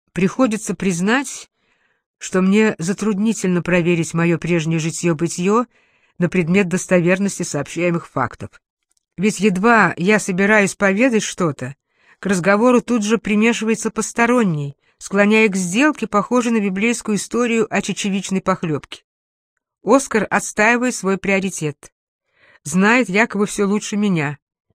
Приходится признать, что мне затруднительно проверить мое прежнее житье-бытие на предмет достоверности сообщаемых фактов. Ведь едва я собираюсь поведать что-то, к разговору тут же примешивается посторонний, склоняя к сделке, похожей на библейскую историю о чечевичной похлебке. Оскар отстаивает свой приоритет, знает якобы все лучше меня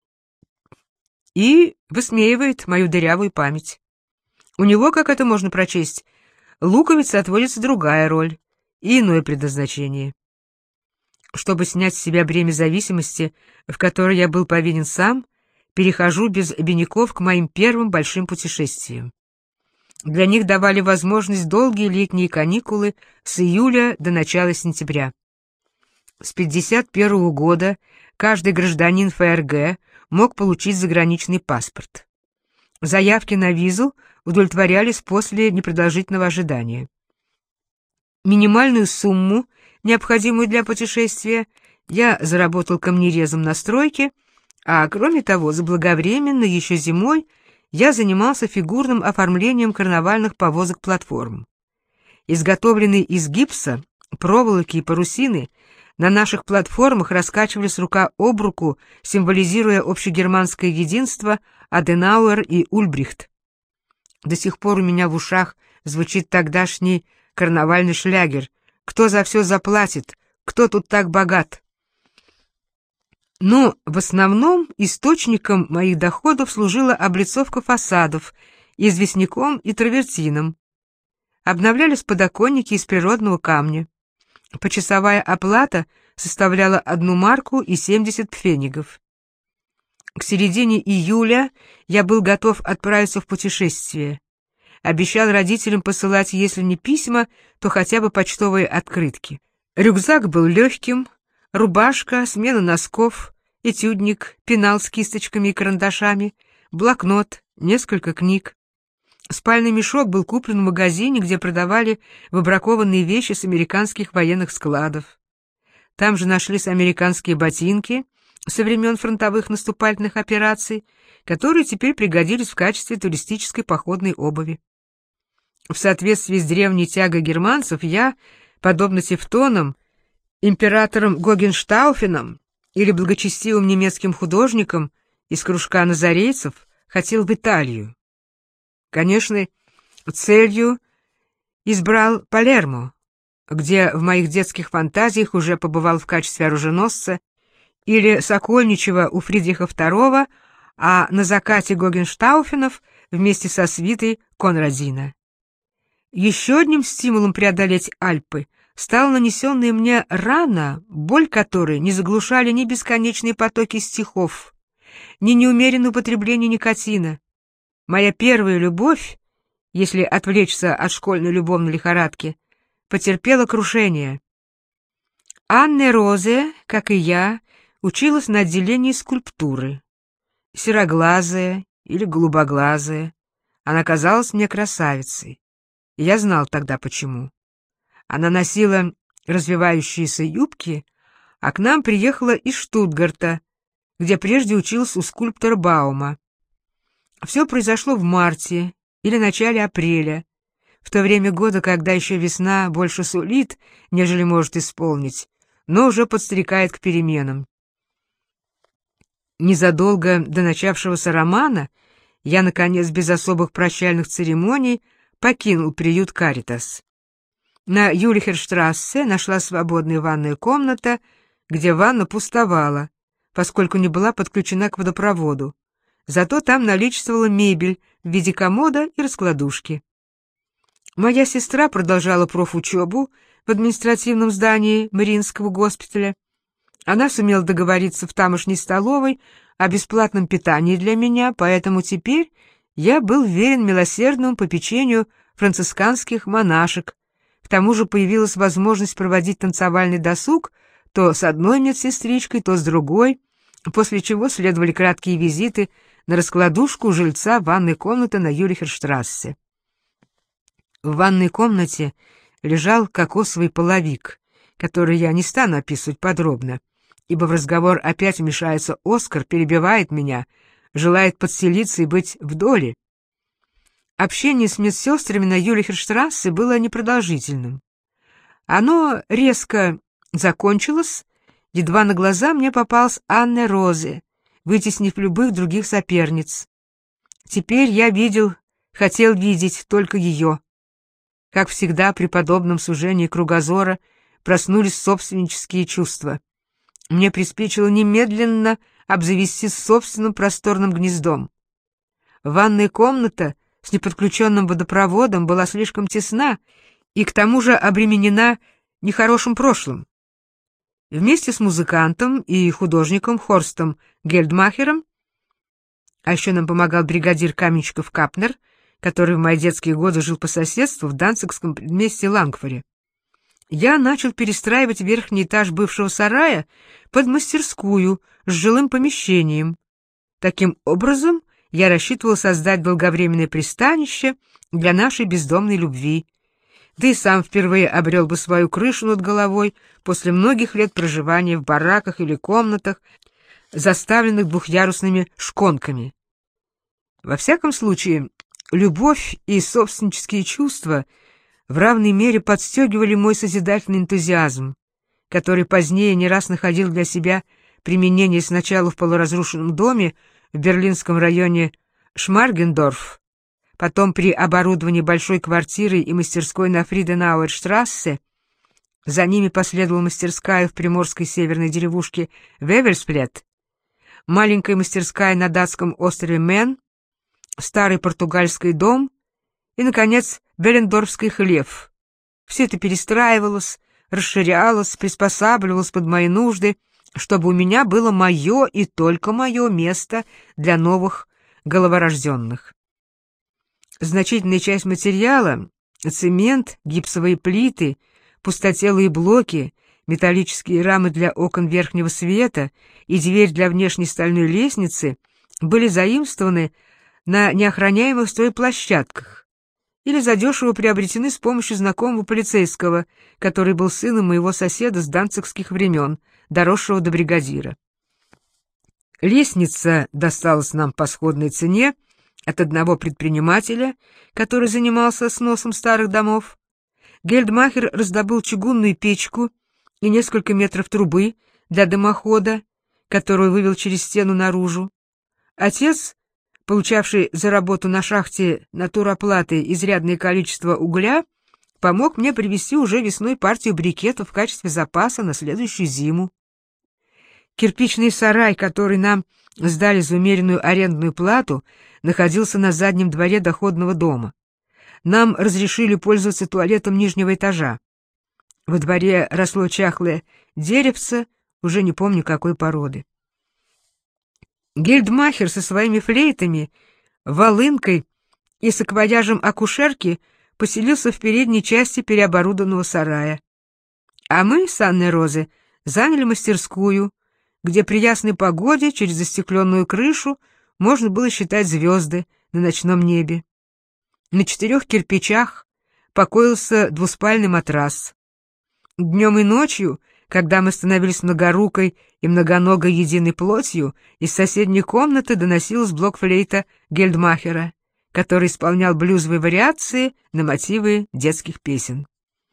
и высмеивает мою дырявую память. У него, как это можно прочесть, луковице отводится другая роль и иное предназначение. Чтобы снять с себя бремя зависимости, в которой я был повинен сам, перехожу без обиняков к моим первым большим путешествиям. Для них давали возможность долгие летние каникулы с июля до начала сентября. С 1951 года каждый гражданин ФРГ мог получить заграничный паспорт. Заявки на визу удовлетворялись после непродолжительного ожидания. Минимальную сумму, необходимую для путешествия, я заработал камнерезом на стройке, а кроме того, заблаговременно, еще зимой, я занимался фигурным оформлением карнавальных повозок-платформ. Изготовленные из гипса, проволоки и парусины, на наших платформах раскачивались рука об руку, символизируя общегерманское единство Аденауэр и Ульбрихт. До сих пор у меня в ушах звучит тогдашний карнавальный шлягер «Кто за все заплатит? Кто тут так богат?» Но в основном источником моих доходов служила облицовка фасадов известняком и травертином. Обновлялись подоконники из природного камня. Почасовая оплата составляла 1 марку и 70 пфенигов. К середине июля я был готов отправиться в путешествие. Обещал родителям посылать, если не письма, то хотя бы почтовые открытки. Рюкзак был легким, рубашка, смена носков, этюдник, пенал с кисточками и карандашами, блокнот, несколько книг. Спальный мешок был куплен в магазине, где продавали выбракованные вещи с американских военных складов. Там же нашлись американские ботинки со времен фронтовых наступательных операций, которые теперь пригодились в качестве туристической походной обуви. В соответствии с древней тягой германцев я, подобно тевтонам, императором Гогенштауфеном или благочестивым немецким художником из кружка назарейцев, хотел в Италию. Конечно, целью избрал Палермо, где в моих детских фантазиях уже побывал в качестве оруженосца, или Сокольничево у Фридриха II, а на закате Гогенштауфенов вместе со свитой Конрадина. Еще одним стимулом преодолеть Альпы стала нанесенная мне рана, боль которой не заглушали ни бесконечные потоки стихов, ни неумеренное употребление никотина. Моя первая любовь, если отвлечься от школьной любовной лихорадки, потерпела крушение. Анне Розе, как и я, училась на отделении скульптуры. Сероглазая или голубоглазая, она казалась мне красавицей. И я знал тогда почему. Она носила развивающиеся юбки, а к нам приехала из Штутгарта, где прежде училась у скульптора Баума. Все произошло в марте или начале апреля, в то время года, когда еще весна больше сулит, нежели может исполнить, но уже подстрекает к переменам. Незадолго до начавшегося романа я, наконец, без особых прощальных церемоний покинул приют «Каритас». На Юлихерштрассе нашла свободная ванная комната, где ванна пустовала, поскольку не была подключена к водопроводу. Зато там наличествовала мебель в виде комода и раскладушки. Моя сестра продолжала профучебу в административном здании Мариинского госпиталя. Она сумела договориться в тамошней столовой о бесплатном питании для меня, поэтому теперь я был верен милосердному попечению францисканских монашек. К тому же появилась возможность проводить танцевальный досуг то с одной медсестричкой, то с другой, после чего следовали краткие визиты на раскладушку жильца ванной комнаты на Юлихерштрассе. В ванной комнате лежал кокосовый половик, который я не стану описывать подробно, ибо в разговор опять вмешается Оскар, перебивает меня, желает подселиться и быть в доле. Общение с медсестрами на Юлихерштрассе было непродолжительным. Оно резко закончилось, едва на глаза мне попалась Анна Розе, вытеснив любых других соперниц. Теперь я хотел видеть только ее. Как всегда, при подобном сужении кругозора проснулись собственнические чувства. Мне приспичило немедленно обзавестись собственным просторным гнездом. Ванная комната с неподключенным водопроводом была слишком тесна и к тому же обременена нехорошим прошлым. Вместе с музыкантом и художником Хорстом Гельдмахером, а еще нам помогал бригадир каменщиков Капнер, который в мои детские годы жил по соседству в данцигском предместье Лангфоре, я начал перестраивать верхний этаж бывшего сарая под мастерскую с жилым помещением. Таким образом, я рассчитывал создать долговременное пристанище для нашей бездомной любви, да и сам впервые обрел бы свою крышу над головой после многих лет проживания в бараках или комнатах, заставленных двухъярусными шконками. Во всяком случае, любовь и собственнические чувства в равной мере подстегивали мой созидательный энтузиазм, который позднее не раз находил для себя применение сначала в полуразрушенном доме в берлинском районе Шмаргендорф, потом при оборудовании большой квартиры и мастерской на Фриденауэрштрассе, за ними последовала мастерская в приморской северной деревушке Вевельсплет, маленькая мастерская на датском острове Мен, старый португальский дом и, наконец, Беллендорфский хлев. Все это перестраивалось, расширялось, приспосабливалось под мои нужды, чтобы у меня было мое и только мое место для новых головорожденных. Значительная часть материала — цемент, гипсовые плиты, пустотелые блоки, металлические рамы для окон верхнего света и дверь для внешней стальной лестницы — были заимствованы на неохраняемых стройплощадках или задешево приобретены с помощью знакомого полицейского, который был сыном моего соседа с данцигских времен, доросшего до бригадира. Лестница досталась нам по сходной цене от одного предпринимателя, который занимался сносом старых домов. Гельдмахер раздобыл чугунную печку и несколько метров трубы для дымохода, которую вывел через стену наружу. Отец, получавший за работу на шахте натуроплаты изрядное количество угля, помог мне привезти уже весной партию брикетов в качестве запаса на следующую зиму. Кирпичный сарай, который нам сдали за умеренную арендную плату, находился на заднем дворе доходного дома. Нам разрешили пользоваться туалетом нижнего этажа. Во дворе росло чахлое деревце, уже не помню какой породы. Гельдмахер со своими флейтами, волынкой и саквояжем акушерки поселился в передней части переоборудованного сарая. А мы с Анной Розе заняли мастерскую, где при ясной погоде через застекленную крышу можно было считать звезды на ночном небе. На 4 кирпичах покоился двуспальный матрас. Днем и ночью, когда мы становились многорукой и многоногой единой плотью, из соседней комнаты доносилась блокфлейта Гельдмахера, который исполнял блюзовые вариации на мотивы детских песен.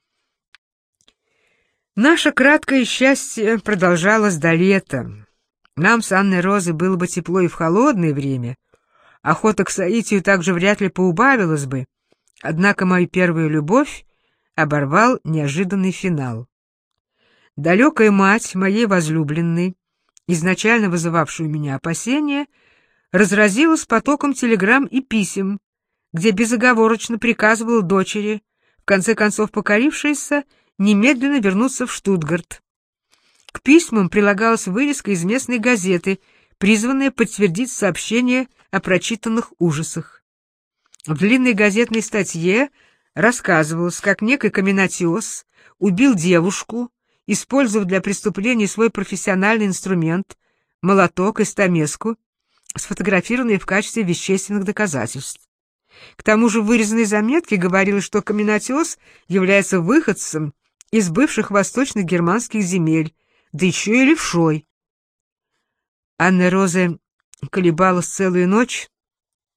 Наше краткое счастье продолжалось до лета. Нам с Анной Розой было бы тепло и в холодное время. Охота к соитию также вряд ли поубавилась бы. Однако мою первую любовь оборвал неожиданный финал. Далекая мать моей возлюбленной, изначально вызывавшая у меня опасения, разразилась потоком телеграмм и писем, где безоговорочно приказывала дочери, в конце концов покорившейся, немедленно вернуться в Штутгарт. К письмам прилагалась вырезка из местной газеты, призванная подтвердить сообщение о прочитанных ужасах. В длинной газетной статье рассказывалось, как некий каменотес убил девушку, использовав для преступления свой профессиональный инструмент — молоток и стамеску, сфотографированные в качестве вещественных доказательств. К тому же в вырезанной заметке говорилось, что каменотес является выходцем из бывших восточных германских земель, да еще и левшой. Анна Роза колебалась целую ночь,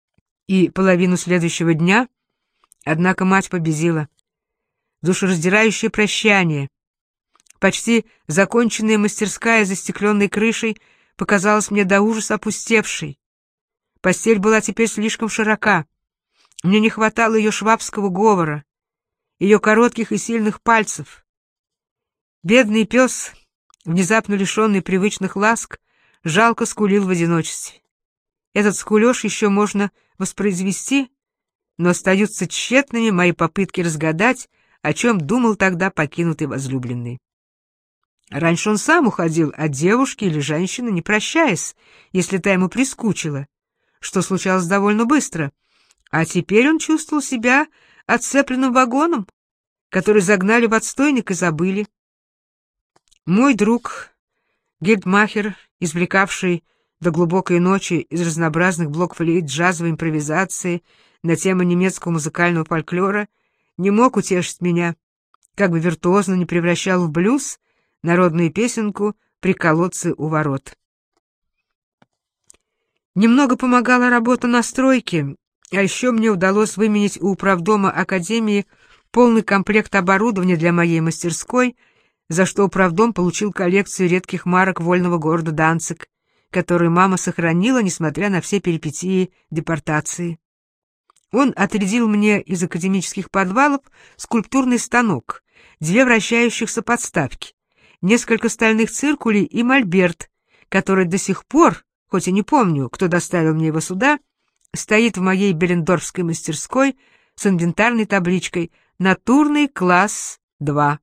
и половину следующего дня, однако мать победила. Душераздирающее прощание. Почти законченная мастерская за стекленной крышей показалась мне до ужаса опустевшей. Постель была теперь слишком широка. Мне не хватало ее швабского говора, ее коротких и сильных пальцев. Бедный пес, внезапно лишенный привычных ласк, жалко скулил в одиночестве. Этот скулеж еще можно воспроизвести, но остаются тщетными мои попытки разгадать, о чем думал тогда покинутый возлюбленный. Раньше он сам уходил от девушки или женщины, не прощаясь, если та ему прискучила, что случалось довольно быстро, а теперь он чувствовал себя отцепленным вагоном, который загнали в отстойник и забыли. Мой друг, гильдмахер, извлекавший до глубокой ночи из разнообразных блокфлейт джазовой импровизации на тему немецкого музыкального фольклора, не мог утешить меня, как бы виртуозно не превращал в блюз народную песенку «При колодце у ворот». Немного помогала работа на стройке, а еще мне удалось выменить у управдома академии полный комплект оборудования для моей мастерской, за что управдом получил коллекцию редких марок вольного города Данциг, которую мама сохранила, несмотря на все перипетии депортации. Он отрядил мне из академических подвалов скульптурный станок, 2 вращающихся подставки, несколько стальных циркулей и мольберт, который до сих пор, хоть и не помню, кто доставил мне его сюда, стоит в моей беллендорфской мастерской с инвентарной табличкой «Натурный класс 2».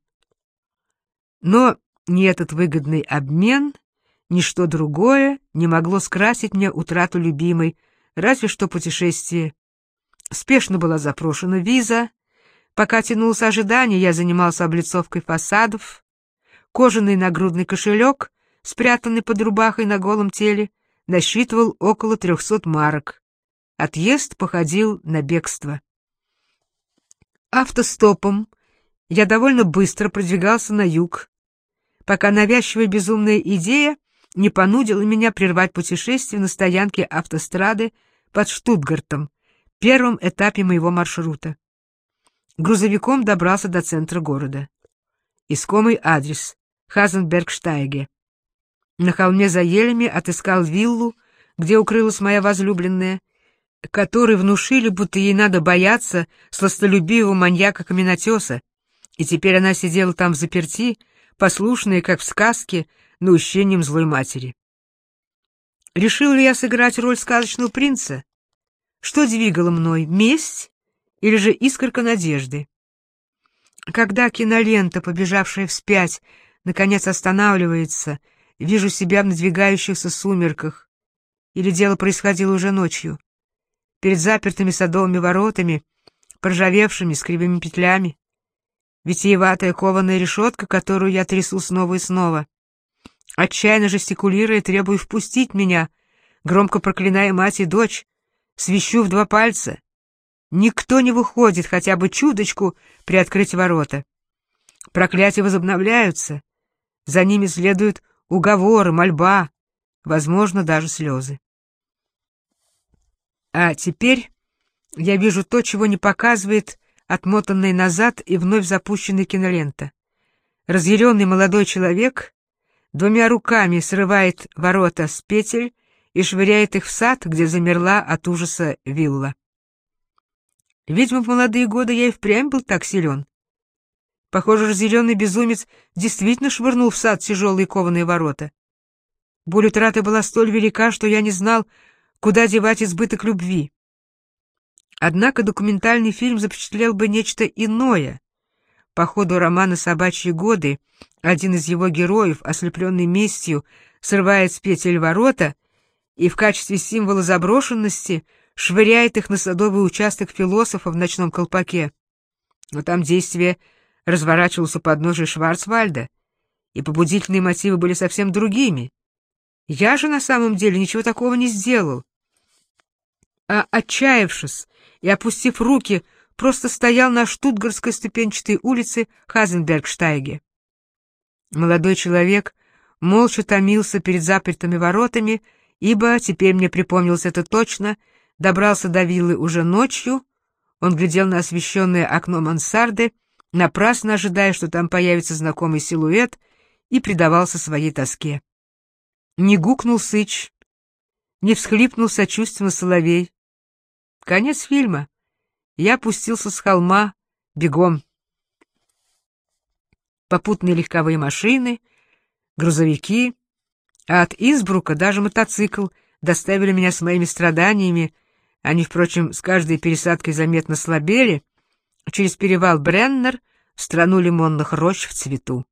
Но ни этот выгодный обмен, ни что другое не могло скрасить мне утрату любимой, разве что путешествие. Спешно была запрошена виза. Пока тянулось ожидание, я занимался облицовкой фасадов. Кожаный нагрудный кошелек, спрятанный под рубахой на голом теле, насчитывал около 300 марок. Отъезд походил на бегство. Автостопом я довольно быстро продвигался на юг, пока навязчивая безумная идея не понудила меня прервать путешествие на стоянке автострады под Штутгартом, первом этапе моего маршрута. Грузовиком добрался до центра города. Искомый адрес — Хазенбергштайге. На холме за елями отыскал виллу, где укрылась моя возлюбленная, которой внушили, будто ей надо бояться сластолюбивого маньяка-каменотеса, и теперь она сидела там взаперти, послушная, как в сказке, наущением злой матери. Решил ли я сыграть роль сказочного принца? Что двигало мной, месть или же искорка надежды? Когда кинолента, побежавшая вспять, наконец останавливается, вижу себя в надвигающихся сумерках, или дело происходило уже ночью, перед запертыми садовыми воротами, проржавевшими с кривыми петлями, витиеватая кованая решетка, которую я трясу снова и снова. Отчаянно жестикулируя, требую впустить меня, громко проклиная мать и дочь, свищу в 2 пальца. Никто не выходит хотя бы чуточку приоткрыть ворота. Проклятия возобновляются, за ними следуют уговоры, мольба, возможно, даже слезы. А теперь я вижу то, чего не показывает отмотанная назад и вновь запущенная кинолента. Разъяренный молодой человек 2 руками срывает ворота с петель и швыряет их в сад, где замерла от ужаса вилла. Видимо, в молодые годы я и впрямь был так силен. Похоже, разъяренный безумец действительно швырнул в сад тяжелые кованые ворота. Боль утраты была столь велика, что я не знал, куда девать избыток любви. Однако документальный фильм запечатлел бы нечто иное. По ходу романа «Собачьи годы» один из его героев, ослепленный местью, срывает с петель ворота и в качестве символа заброшенности швыряет их на садовый участок философа в ночном колпаке. Но там действие разворачивалось у подножия Шварцвальда, и побудительные мотивы были совсем другими. Я же на самом деле ничего такого не сделал. А отчаявшись и опустив руки, просто стоял на штутгартской ступенчатой улице Хазенбергштайге. Молодой человек молча томился перед запертыми воротами, ибо, теперь мне припомнилось это точно, добрался до виллы уже ночью. Он глядел на освещенное окно мансарды, напрасно ожидая, что там появится знакомый силуэт, и предавался своей тоске. Не гукнул сыч, не всхлипнул сочувственно соловей. Конец фильма. Я опустился с холма бегом. Попутные легковые машины, грузовики, а от Инсбрука даже мотоцикл доставили меня с моими страданиями. Они, впрочем, с каждой пересадкой заметно слабели, через перевал Бреннер в страну лимонных рощ в цвету.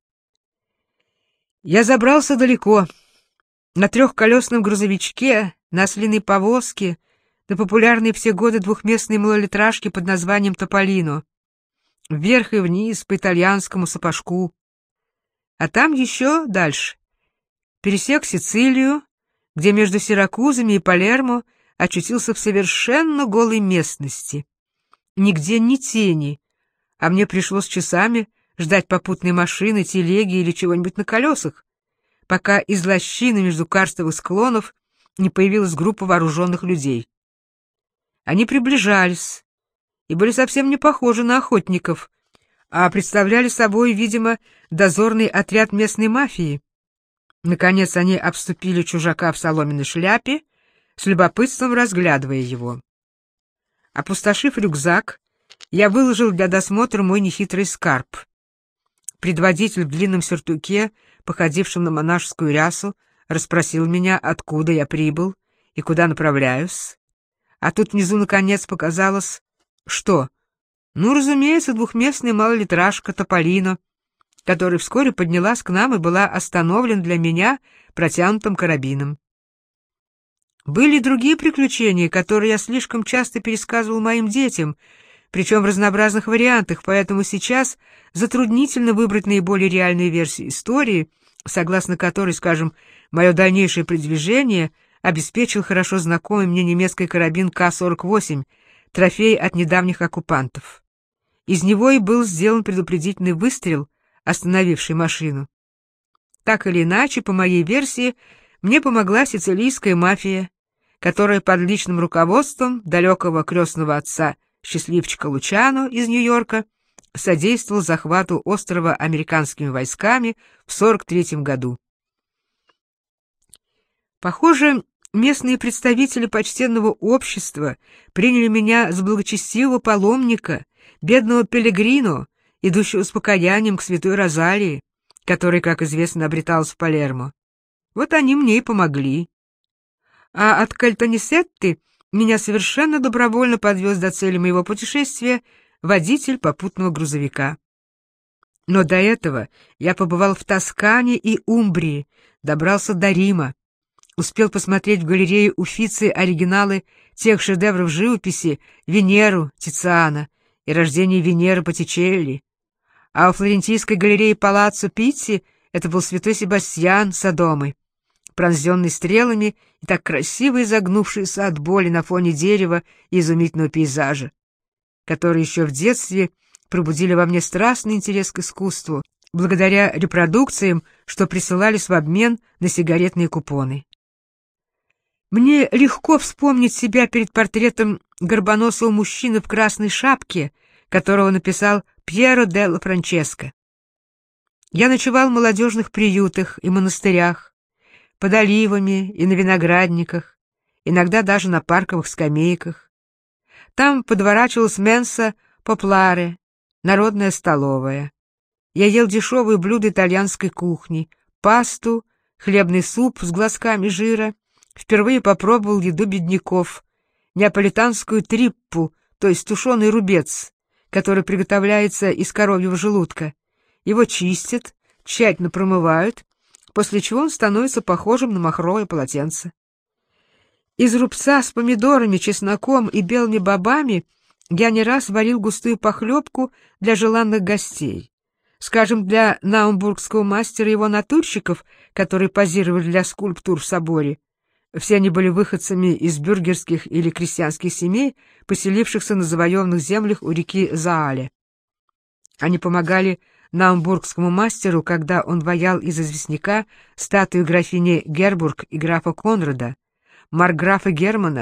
Я забрался далеко, на трехколесном грузовичке, на ослиной повозке, на популярной все годы двухместной малолитражке под названием «Тополино», вверх и вниз по итальянскому сапожку. А там еще дальше. Пересек Сицилию, где между Сиракузами и Палермо очутился в совершенно голой местности. Нигде ни тени, а мне пришлось часами ждать попутной машины, телеги или чего-нибудь на колесах, пока из лощины между карстовых склонов не появилась группа вооруженных людей. Они приближались и были совсем не похожи на охотников, а представляли собой, видимо, дозорный отряд местной мафии. Наконец они обступили чужака в соломенной шляпе, с любопытством разглядывая его. Опустошив рюкзак, я выложил для досмотра мой нехитрый скарб. Предводитель в длинном сюртуке, походившем на монашескую рясу, расспросил меня, откуда я прибыл и куда направляюсь. А тут внизу, наконец, показалось... Что? Ну, разумеется, двухместная малолитражка «Тополино», которая вскоре поднялась к нам и была остановлена для меня протянутым карабином. Были и другие приключения, которые я слишком часто пересказывал моим детям, причем в разнообразных вариантах, поэтому сейчас затруднительно выбрать наиболее реальную версию истории, согласно которой, скажем, мое дальнейшее продвижение обеспечил хорошо знакомый мне немецкий карабин К-48, трофей от недавних оккупантов. Из него и был сделан предупредительный выстрел, остановивший машину. Так или иначе, по моей версии, мне помогла сицилийская мафия, которая под личным руководством далекого крестного отца счастливчика Лучано из Нью-Йорка содействовал захвату острова американскими войсками в 1943 году. Похоже, местные представители почтенного общества приняли меня за благочестивого паломника, бедного пелегрино, идущего с покаянием к святой Розалии, которая, как известно, обреталась в Палермо. Вот они мне и помогли. А от Кальтанисетты меня совершенно добровольно подвез до цели моего путешествия водитель попутного грузовика. Но до этого я побывал в Тоскане и Умбрии, добрался до Рима, успел посмотреть в галерее Уффици оригиналы тех шедевров живописи «Венеру» Тициана и «Рождение Венеры» Боттичелли, а у флорентийской галереи Палаццо Питти это был святой Себастьян Содомы, пронзенный стрелами и так красиво изогнувшийся от боли на фоне дерева и изумительного пейзажа, которые еще в детстве пробудили во мне страстный интерес к искусству, благодаря репродукциям, что присылались в обмен на сигаретные купоны. Мне легко вспомнить себя перед портретом горбоносого мужчины в красной шапке, которого написал Пьеро делла Франческо. Я ночевал в молодежных приютах и монастырях, под оливами и на виноградниках, иногда даже на парковых скамейках. Там подворачивалась менса попларе, народная столовая. Я ел дешевые блюда итальянской кухни, пасту, хлебный суп с глазками жира, впервые попробовал еду бедняков, неаполитанскую триппу, то есть тушеный рубец, который приготовляется из коровьего желудка. Его чистят, тщательно промывают, после чего он становится похожим на махровое полотенце. Из рубца с помидорами, чесноком и белыми бобами я не раз варил густую похлебку для желанных гостей. Скажем, для наумбургского мастера и его натурщиков, которые позировали для скульптур в соборе. Все они были выходцами из бюргерских или крестьянских семей, поселившихся на завоеванных землях у реки Заале. Они помогали наумбургскому мастеру, когда он ваял из известняка статую графини Гербург и графа Конрада, маркграфа Германа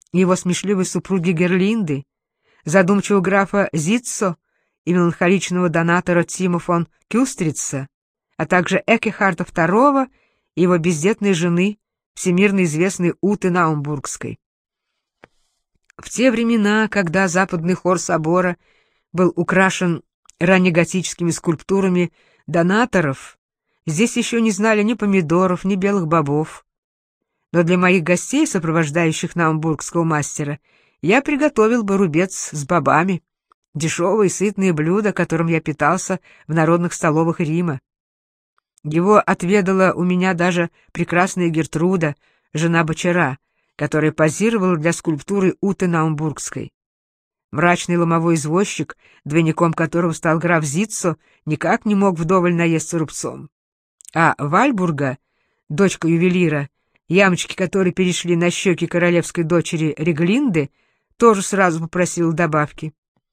его смешливой супруги Герлинды, задумчивого графа Зитцо и меланхоличного донатора Тима фон Кюстрица, а также Эккехарта II и его бездетной жены, всемирно известной Уты Наумбургской. В те времена, когда западный хор собора был украшен раннеготическими скульптурами донаторов, здесь еще не знали ни помидоров, ни белых бобов. Но для моих гостей, сопровождающих наумбургского мастера, я приготовил бы рубец с бобами, дешевые сытные блюда, которым я питался в народных столовых Рима. Его отведала у меня даже прекрасная Гертруда, жена бочара, которая позировала для скульптуры Уты Наумбургской. Мрачный ломовой извозчик, двойником которого стал граф Зитцо, никак не мог вдоволь наесться рубцом. А Вальбурга, дочка ювелира, ямочки которой перешли на щеки королевской дочери Реглинды, тоже сразу попросила добавки.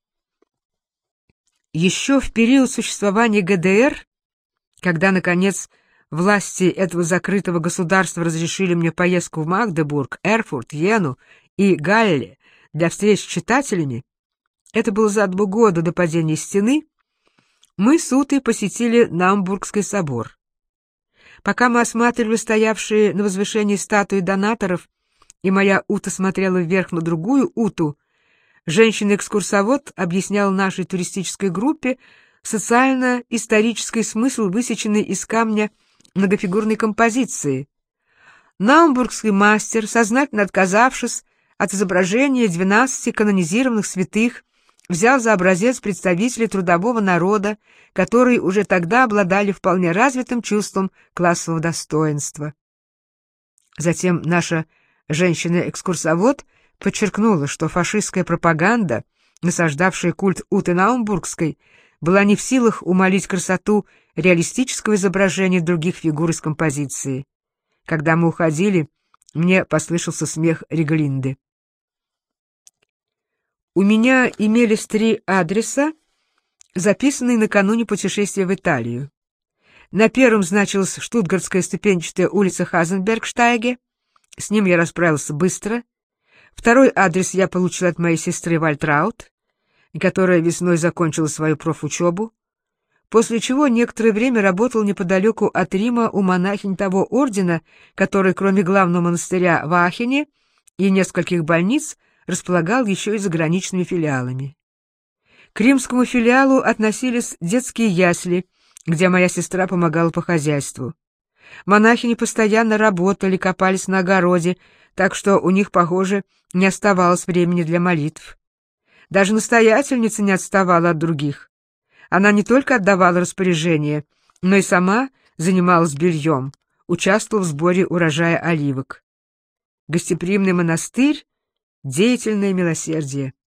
Еще в период существования ГДР, когда, наконец, власти этого закрытого государства разрешили мне поездку в Магдебург, Эрфурт, Йену и Галле для встреч с читателями, это было за 2 года до падения стены, мы с Утой посетили Наумбургский собор. Пока мы осматривали стоявшие на возвышении статуи донаторов, и моя Ута смотрела вверх на другую Уту, женщина-экскурсовод объясняла нашей туристической группе социально-исторический смысл высеченной из камня многофигурной композиции. Наумбургский мастер, сознательно отказавшись от изображения 12 канонизированных святых, взял за образец представителей трудового народа, которые уже тогда обладали вполне развитым чувством классового достоинства. Затем наша женщина-экскурсовод подчеркнула, что фашистская пропаганда, насаждавшая культ Уты Наумбургской, была не в силах умалить красоту реалистического изображения других фигур из композиции. Когда мы уходили, мне послышался смех Реглинды. У меня имелись 3 адреса, записанные накануне путешествия в Италию. На первом значилась штутгартская ступенчатая улица Хазенбергштайге. С ним я расправился быстро. Второй адрес я получил от моей сестры Вальтраут, которая весной закончила свою профучебу, после чего некоторое время работал неподалеку от Рима у монахинь того ордена, который, кроме главного монастыря в Аахене и нескольких больниц, располагал еще и заграничными филиалами. К римскому филиалу относились детские ясли, где моя сестра помогала по хозяйству. Монахини постоянно работали, копались на огороде, так что у них, похоже, не оставалось времени для молитв. Даже настоятельница не отставала от других. Она не только отдавала распоряжения, но и сама занималась бельем, участвовала в сборе урожая оливок. Гостеприимный монастырь, деятельное милосердие.